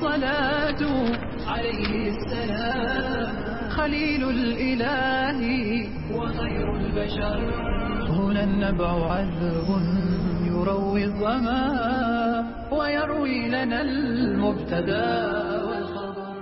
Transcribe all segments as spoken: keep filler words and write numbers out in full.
الصلاة عليه السلام خليل الإله وخير البشر. هنا النبع عذب يروي الظما ويروي لنا المبتدا والخبر.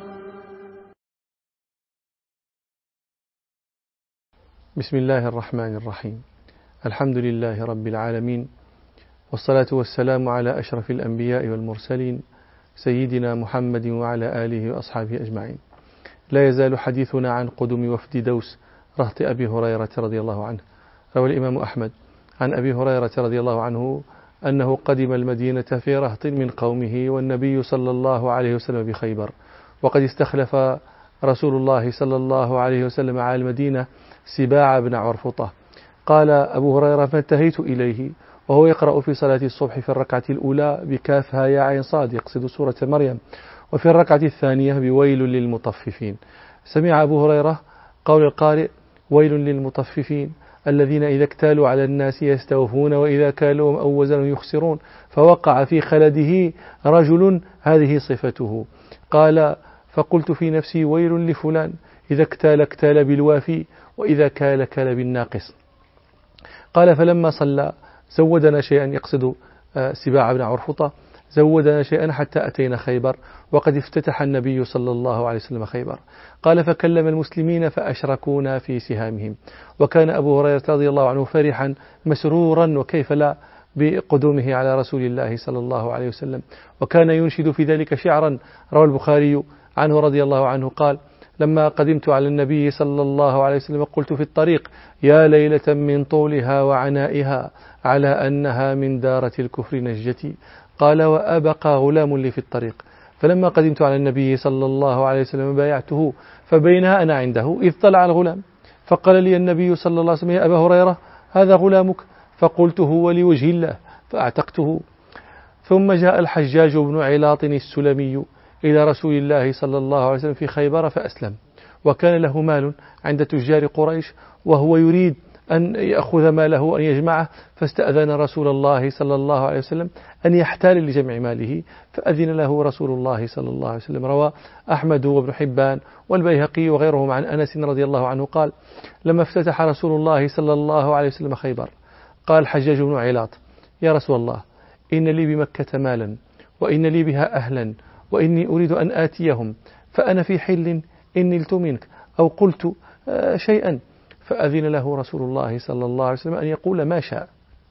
بسم الله الرحمن الرحيم. الحمد لله رب العالمين، والصلاة والسلام على أشرف الأنبياء والمرسلين سيدنا محمد وعلى آله وأصحابه أجمعين. لا يزال حديثنا عن قدم وفد دوس رهط أبي هريرة رضي الله عنه. روى الإمام أحمد عن أبي هريرة رضي الله عنه أنه قدم المدينة في رهط من قومه والنبي صلى الله عليه وسلم بخيبر، وقد استخلف رسول الله صلى الله عليه وسلم على المدينة سباع بن عرفطة. قال أبو هريرة: فانتهيت إليه وهو يقرأ في صلاة الصبح في الركعة الأولى بكافها يا عين صاد، يقصد سورة مريم، وفي الركعة الثانية بويل للمطففين. سمع أبو هريرة قول القارئ: ويل للمطففين الذين إذا اكتالوا على الناس يستوفون وإذا كالوهم أو وزنوا يخسرون، فوقع في خلده رجل هذه صفته. قال: فقلت في نفسي: ويل لفلان إذا اكتال اكتال بالوافي وإذا كال كال بالناقص. قال: فلما صلى زودنا شيئا، يقصد سباع بن عرفطة، زودنا شيئا حتى أتينا خيبر وقد افتتح النبي صلى الله عليه وسلم خيبر. قال: فكلم المسلمين فأشركونا في سهامهم. وكان أبو هريرة رضي الله عنه فرحا مسرورا وكيف لا بقدومه على رسول الله صلى الله عليه وسلم، وكان ينشد في ذلك شعرا. روى البخاري عنه رضي الله عنه قال: لما قدمت على النبي صلى الله عليه وسلم قلت في الطريق: يا ليلة من طولها وعنائها على أنها من دارة الكفر نجتي. قال: وأبقى غلام لي في الطريق. فلما قدمت على النبي صلى الله عليه وسلم بايعته، فبينها أنا عنده إذ طلع الغلام، فقال لي النبي صلى الله عليه وسلم: يا أبا هريرة هذا غلامك؟ فقلت: هو لوجه الله، فأعتقته. ثم جاء الحجاج بن علاط السلمي إلى رسول الله صلى الله عليه وسلم في خيبر فأسلم، وكان له مال عند تجار قريش وهو يريد أن يأخذ ماله وأن يجمعه، فاستأذن رسول الله صلى الله عليه وسلم أن يحتال لجمع ماله، فأذن له رسول الله صلى الله عليه وسلم. روى أحمد وابن حبان والبيهقي وغيرهم عن أنس رضي الله عنه قال: لما افتتح رسول الله صلى الله عليه وسلم خيبر قال الحجاج بن علاط: يا رسول الله، إن لي بمكة مالا وإن لي بها أهلا وإني أريد أن آتيهم، فأنا في حل إن نلت منك أو قلت شيئا. فأذن له رسول الله صلى الله عليه وسلم أن يقول ما شاء.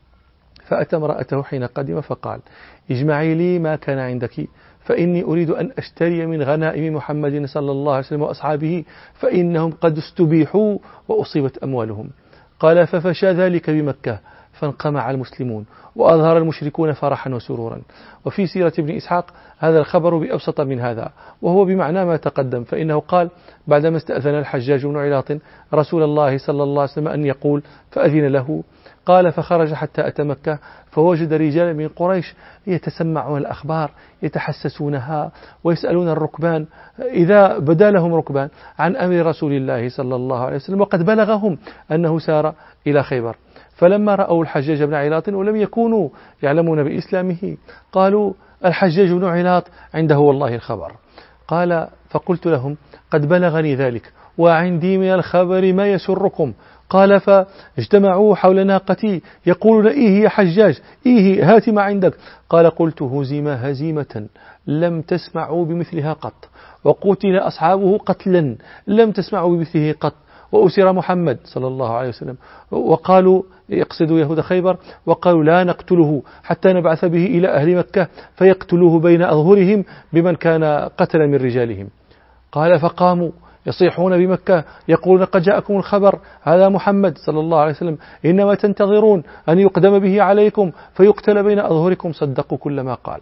فأتى امرأته حين قدم فقال: اجمعي لي ما كان عندك، فإني أريد أن أشتري من غنائم محمد صلى الله عليه وسلم وأصحابه، فإنهم قد استبيحوا وأصيبت أموالهم. قال: ففشى ذلك بمكة فانقمع المسلمون وأظهر المشركون فرحا وسرورا. وفي سيرة ابن إسحاق هذا الخبر بأبسط من هذا، وهو بمعنى ما تقدم، فإنه قال بعدما استأذن الحجاج بن علاط رسول الله صلى الله عليه وسلم أن يقول فأذن له، قال: فخرج حتى أتى مكة فوجد رجالا من قريش يتسمعون الأخبار يتحسسونها ويسألون الركبان إذا بدا لهم ركبان عن أمر رسول الله صلى الله عليه وسلم، وقد بلغهم أنه سار إلى خيبر. فلما رأوا الحجاج بن علاط ولم يكونوا يعلمون بإسلامه قالوا: الحجاج بن علاط عنده والله الخبر. قال: فقلت لهم: قد بلغني ذلك وعندي من الخبر ما يسركم. قال: فاجتمعوا حول ناقتي يقولون: إيه يا حجاج، إيه هات ما عندك. قال: قلت: هزم هزيمة لم تسمعوا بمثلها قط، وقتل أصحابه قتلا لم تسمعوا بمثله قط، وأسر محمد صلى الله عليه وسلم. وقالوا، يقصدوا يهود خيبر، وقالوا: لا نقتله حتى نبعث به إلى أهل مكة فيقتلوه بين أظهرهم بمن كان قتل من رجالهم. قال: فقاموا يصيحون بمكة يقولون: قد جاءكم الخبر، هذا محمد صلى الله عليه وسلم، إنما تنتظرون أن يقدم به عليكم فيقتل بين أظهركم. صدقوا كل ما قال.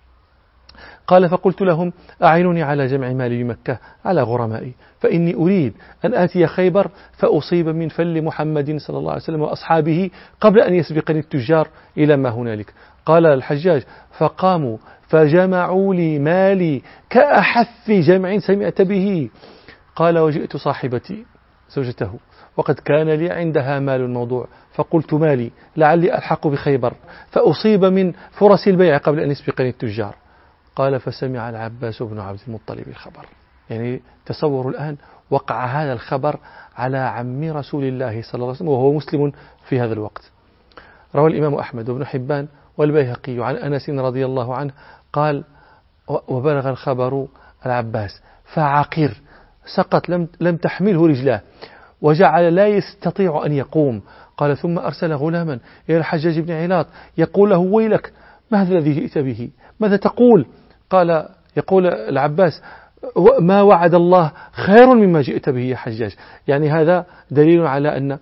قال: فقلت لهم: أعينوني على جمع مالي بمكة على غرمائي، فإني أريد أن آتي خيبر فأصيب من فل محمد صلى الله عليه وسلم وأصحابه قبل أن يسبقني التجار إلى ما هنالك. قال الحجاج: فقاموا فجمعوا لي مالي كأحف جمع سمعت به. قال: وجئت صاحبتي زوجته وقد كان لي عندها مال موضوع، فقلت: مالي لعلي ألحق بخيبر فأصيب من فرص البيع قبل أن يسبقني التجار. قال فسمع العباس بن عبد المطلب الخبر. يعني تصوروا الآن وقع هذا الخبر على عم رسول الله صلى الله عليه وسلم وهو مسلم في هذا الوقت. روى الإمام أحمد وابن حبان والبيهقي عن أنس رضي الله عنه قال وبلغ الخبر العباس فعقر سقط لم, لم تحمله رجلاه وجعل لا يستطيع أن يقوم. قال ثم أرسل غلاما إلى الحجاج بن علاط يقول له ويلك ما هذا الذي جئت به ماذا تقول؟ قال يقول العباس ما وعد الله خير مما جئت به يا حجاج. يعني هذا دليل على أن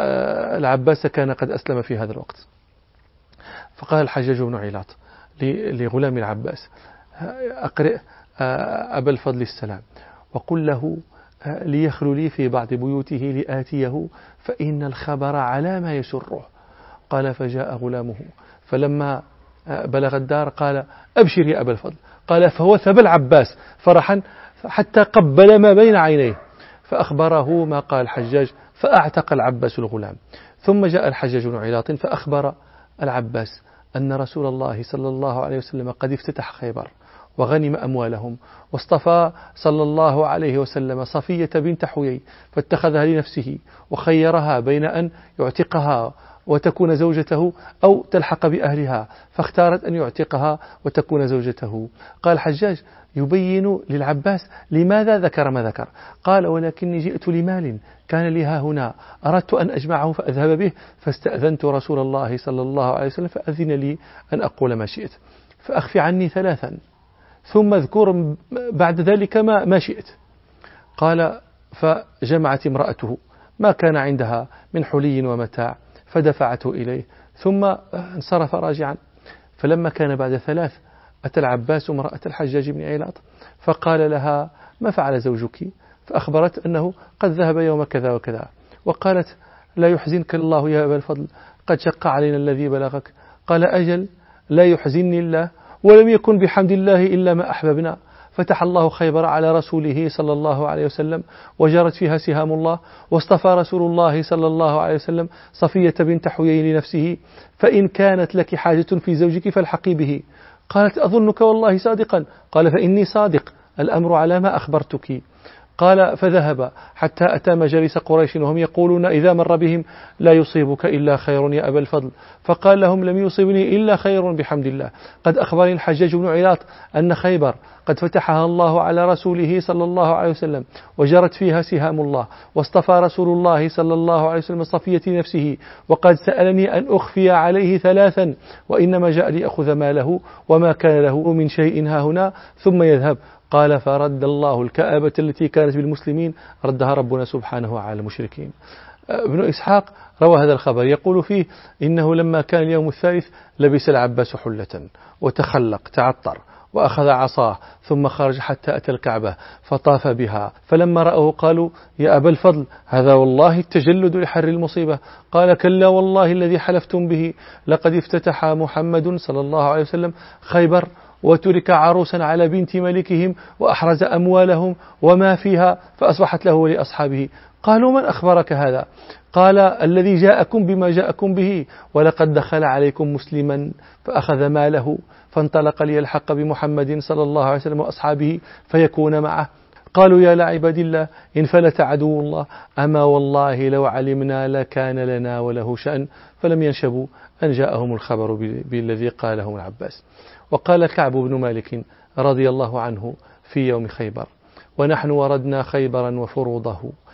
العباس كان قد أسلم في هذا الوقت. فقال الحجاج بن علاط لغلام العباس أقرئ أبا الفضل السلام وقل له ليخلو لي في بعض بيوته لآتيه فإن الخبر على ما يسره. قال فجاء غلامه فلما بلغ الدار قال أبشر يا أبا الفضل. قال فوثب العباس فرحا حتى قبل ما بين عينيه فأخبره ما قال الحجاج فأعتق العباس الغلام. ثم جاء الحجاج بن علاط فأخبر العباس أن رسول الله صلى الله عليه وسلم قد افتتح خيبر وغنم أموالهم واصطفى صلى الله عليه وسلم صفية بنت حيي فاتخذها لنفسه وخيرها بين أن يعتقها وتكون زوجته أو تلحق بأهلها فاختارت أن يعتقها وتكون زوجته. قال الحجاج يبين للعباس لماذا ذكر ما ذكر. قال ولكني جئت لمال كان لي ها هنا أردت أن أجمعه فأذهب به فاستأذنت رسول الله صلى الله عليه وسلم فأذن لي أن أقول ما شئت فأخفي عني ثلاثا ثم اذكر بعد ذلك ما, ما شئت. قال فجمعت امرأته ما كان عندها من حلي ومتاع فدفعته إليه ثم انصرف راجعا. فلما كان بعد ثلاث أتى العباس امرأة الحجاج بن علاط فقال لها ما فعل زوجك؟ فأخبرت أنه قد ذهب يوم كذا وكذا. وقالت لا يحزنك الله يا أبا الفضل قد شق علينا الذي بلغك. قال أجل لا يحزنني الله ولم يكن بحمد الله إلا ما أحببنا. فتح الله خيبر على رسوله صلى الله عليه وسلم وجرت فيها سهام الله واصطفى رسول الله صلى الله عليه وسلم صفية بنت حيي لنفسه فإن كانت لك حاجة في زوجك فالحقي به. قالت أظنك والله صادقا. قال فإني صادق الأمر على ما أخبرتك. قال فذهب حتى أتى مجالس قريش وهم يقولون إذا مر بهم لا يصيبك إلا خير يا أبا الفضل. فقال لهم لم يصيبني إلا خير بحمد الله قد أخبرني الحجاج بن علاط أن خيبر قد فتحها الله على رسوله صلى الله عليه وسلم وجرت فيها سهام الله واصطفى رسول الله صلى الله عليه وسلم صفية نفسه وقد سألني أن أخفي عليه ثلاثا وإنما جاء لأخذ ماله وما كان له من شيء ها هنا ثم يذهب. قال فرد الله الكآبة التي كانت بالمسلمين ردها ربنا سبحانه على المشركين. ابن إسحاق روى هذا الخبر يقول فيه إنه لما كان اليوم الثالث لبس العباس حلة وتخلق تعطر وأخذ عصاه ثم خرج حتى أتى الكعبة فطاف بها فلما رأوه قالوا يا أبا الفضل هذا والله التجلد لحر المصيبة. قال كلا والله الذي حلفتم به لقد افتتح محمد صلى الله عليه وسلم خيبر وترك عروسا على بنت ملكهم وأحرز أموالهم وما فيها فأصبحت له ولأصحابه. قالوا من أخبرك هذا؟ قال الذي جاءكم بما جاءكم به ولقد دخل عليكم مسلما فأخذ ماله فانطلق ليلحق بمحمد صلى الله عليه وسلم وأصحابه فيكون معه. قالوا يا لعباد الله انفلت عدو الله أما والله لو علمنا لكان لنا وله شأن فلم ينشبوا أن جاءهم الخبر بالذي قاله العباس. وقال كعب بن مالك رضي الله عنه في يوم خيبر ونحن وردنا خيبرا وفروضه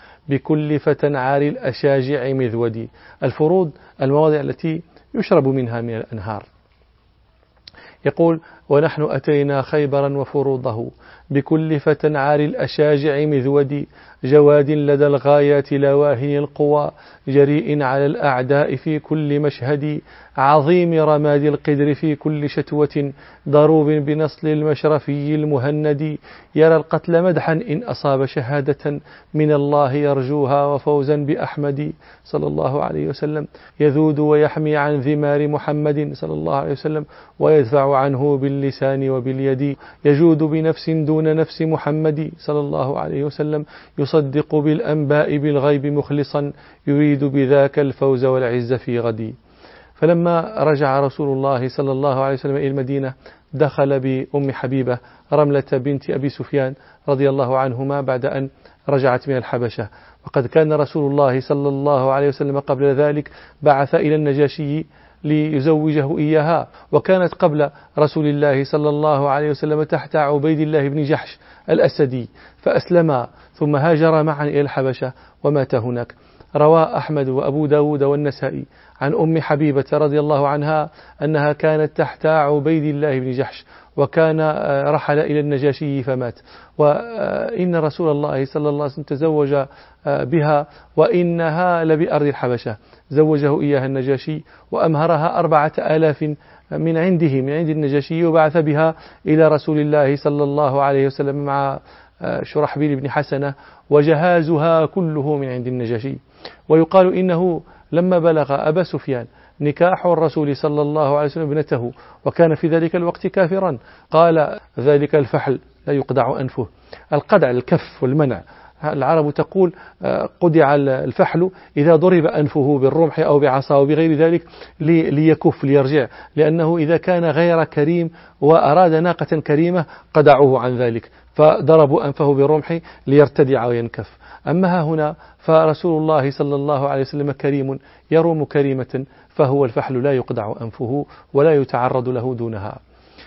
بكل فتى عاري الأشاجع مذودي. الفروض المواضع التي يشرب منها من الأنهار. يقول ونحن أتينا خيبرا وفروضه بكل فتى عاري الأشاجع مذودي جواد لدى الغايات لواهي القوى جريء على الأعداء في كل مشهد عظيم رماد القدر في كل شتوة ضروب بنصل المشرفي المهند يرى القتل مدحا إن أصاب شهادة من الله يرجوها وفوزا بأحمد صلى الله عليه وسلم يذود ويحمي عن ذمار محمد صلى الله عليه وسلم ويدفع عنه باللسان وباليد يجود بنفس دون نفس محمد صلى الله عليه وسلم يصدق بالأنباء بالغيب مخلصا يريد بذاك الفوز والعز في غدي. فلما رجع رسول الله صلى الله عليه وسلم إلى المدينة دخل بأم حبيبة رملة بنت أبي سفيان رضي الله عنهما بعد أن رجعت من الحبشة. وقد كان رسول الله صلى الله عليه وسلم قبل ذلك بعث إلى النجاشي ليزوجه إياها، وكانت قبل رسول الله صلى الله عليه وسلم تحت عبيد الله بن جحش الأسدي، فأسلما ثم هاجر معا إلى الحبشة ومات هناك. روى أحمد وأبو داود والنسائي عن أم حبيبة رضي الله عنها أنها كانت تحت عبيد الله بن جحش، وكان رحل إلى النجاشي فمات، وإن رسول الله صلى الله عليه وسلم تزوج بها وإنها لبأرض الحبشة، زوجه إياها النجاشي وأمهرها أربعة آلاف من عنده من عند النجاشي، وبعث بها إلى رسول الله صلى الله عليه وسلم مع شرحبيل بن حسنة، وجهازها كله من عند النجاشي. ويقال إنه لما بلغ أبا سفيان نكاح الرسول صلى الله عليه وسلم ابنته وكان في ذلك الوقت كافرا، قال ذلك الفحل لا يقدع أنفه. القدع الكف والمنع، العرب تقول قدع الفحل إذا ضرب أنفه بالرمح أو بعصا أو بغير ذلك ليكف ليرجع، لأنه إذا كان غير كريم وأراد ناقة كريمة قدعوه عن ذلك فضربوا أنفه بالرمح ليرتدع وينكف. أما هنا فرسول الله صلى الله عليه وسلم كريم يروم كريمة، فهو الفحل لا يقدع أنفه ولا يتعرض له دونها.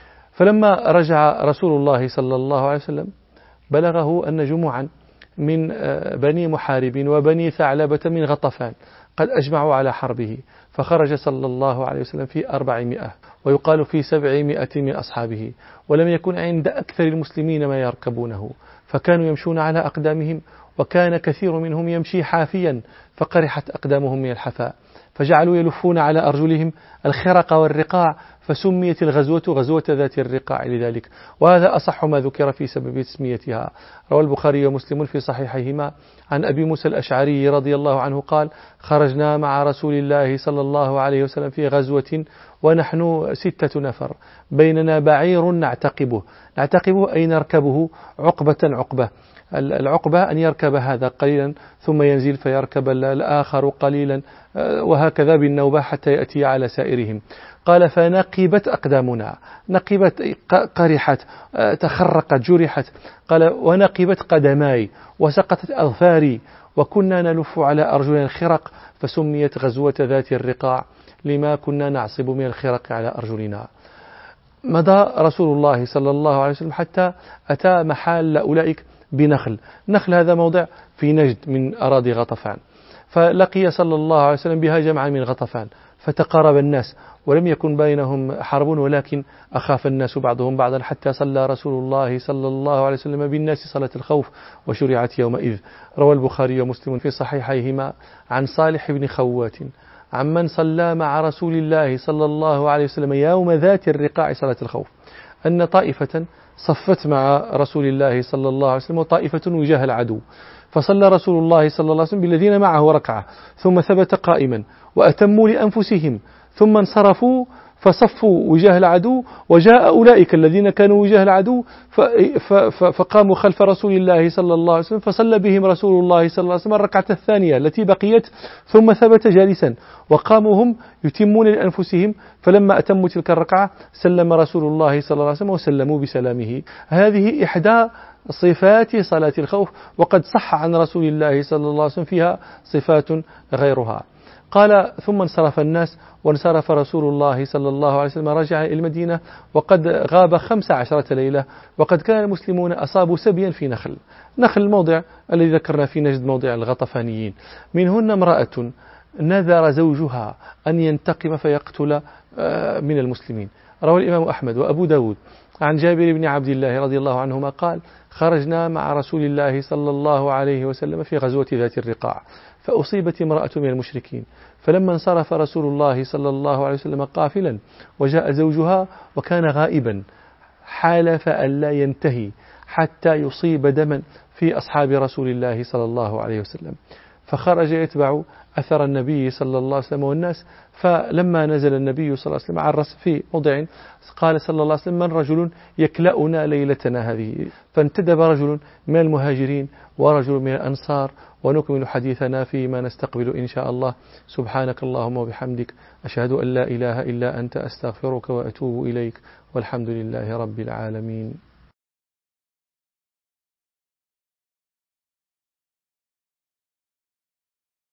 فلما رجع رسول الله صلى الله عليه وسلم بلغه أن جموعا من بني محارب وبني ثعلبة من غطفان قد أجمعوا على حربه، فخرج صلى الله عليه وسلم في أربعمائة ويقال في سبعمائة من أصحابه، ولم يكن عند أكثر المسلمين ما يركبونه، فكانوا يمشون على أقدامهم، وكان كثير منهم يمشي حافيا فقرحت أقدامهم من الحفاء، فجعلوا يلفون على أرجلهم الخرق والرقاع، فسميت الغزوة غزوة ذات الرقاع لذلك، وهذا أصح ما ذكر في سبب تسميتها. روى البخاري ومسلم في صحيحيهما عن أبي موسى الأشعري رضي الله عنه قال: خرجنا مع رسول الله صلى الله عليه وسلم في غزوة ونحن ستة نفر، بيننا بعير نعتقبه، نعتقبه أي نركبه عقبة عقبة، العقبة أن يركب هذا قليلا ثم ينزل فيركب الآخر قليلا، وهكذا بالنوبة حتى يأتي على سائرهم. قال: فنقبت أقدامنا، نقبت قرحت تخرقت جرحت، قال: ونقبت قدماي وسقطت أظفاري، وكنا نلف على أرجلنا الخرق، فسميت غزوة ذات الرقاع لما كنا نعصب من الخرق على أرجلنا. مضى رسول الله صلى الله عليه وسلم حتى أتى محال أولئك بنخل، نخل هذا موضع في نجد من أراضي غطفان، فلقي صلى الله عليه وسلم بها جمعا من غطفان، فتقارب الناس ولم يكن بينهم حرب، ولكن أخاف الناس بعضهم بعضا، حتى صلى رسول الله صلى الله عليه وسلم بالناس صلاة الخوف وشرعت يومئذ. روى البخاري ومسلم في صحيحيهما عن صالح بن خوات عمن صلى مع رسول الله صلى الله عليه وسلم يوم ذات الرقاع صلاة الخوف أن طائفة صفت مع رسول الله صلى الله عليه وسلم وطائفة وجاه العدو، فصلى رسول الله صلى الله عليه وسلم بالذين معه ركعة ثم ثبت قائما وأتموا لأنفسهم، ثم انصرفوا فصفوا وجاه العدو، وجاء أولئك الذين كانوا وجاه العدو فقاموا خلف رسول الله صلى الله عليه وسلم، فصلى بهم رسول الله صلى الله عليه وسلم الركعة الثانية التي بقيت، ثم ثبت جالسا وقاموا هم يتمون لأنفسهم، فلما أتموا تلك الركعة سلم رسول الله صلى الله عليه وسلم وسلموا بسلامه. هذه إحدى صفات صلاة الخوف، وقد صح عن رسول الله صلى الله عليه وسلم فيها صفات غيرها. قال: ثم انصرف الناس وانصرف رسول الله صلى الله عليه وسلم، رجع إلى المدينة وقد غاب خمس عشرة ليلة، وقد كان المسلمون أصابوا سبيا في نخل، نخل الموضع الذي ذكرنا في نجد موضع الغطفانيين، منهن امرأة نذر زوجها أن ينتقم فيقتل من المسلمين. روى الإمام أحمد وأبو داود عن جابر بن عبد الله رضي الله عنهما قال: خرجنا مع رسول الله صلى الله عليه وسلم في غزوة ذات الرقاع، فأصيبت امرأة من المشركين، فلما انصرف رسول الله صلى الله عليه وسلم قافلا وجاء زوجها وكان غائبا، حالف أن لا ينتهي حتى يصيب دما في أصحاب رسول الله صلى الله عليه وسلم، فخرج يتبع أثر النبي صلى الله عليه وسلم والناس. فلما نزل النبي صلى الله عليه وسلم عرس في موضع قال صلى الله عليه وسلم: من رجل يكلأنا ليلتنا هذه؟ فانتدب رجل من المهاجرين ورجل من الأنصار، ونكمل حديثنا فيما نستقبل إن شاء الله. سبحانك اللهم وبحمدك، أشهد أن لا إله إلا أنت، أستغفرك وأتوب إليك، والحمد لله رب العالمين.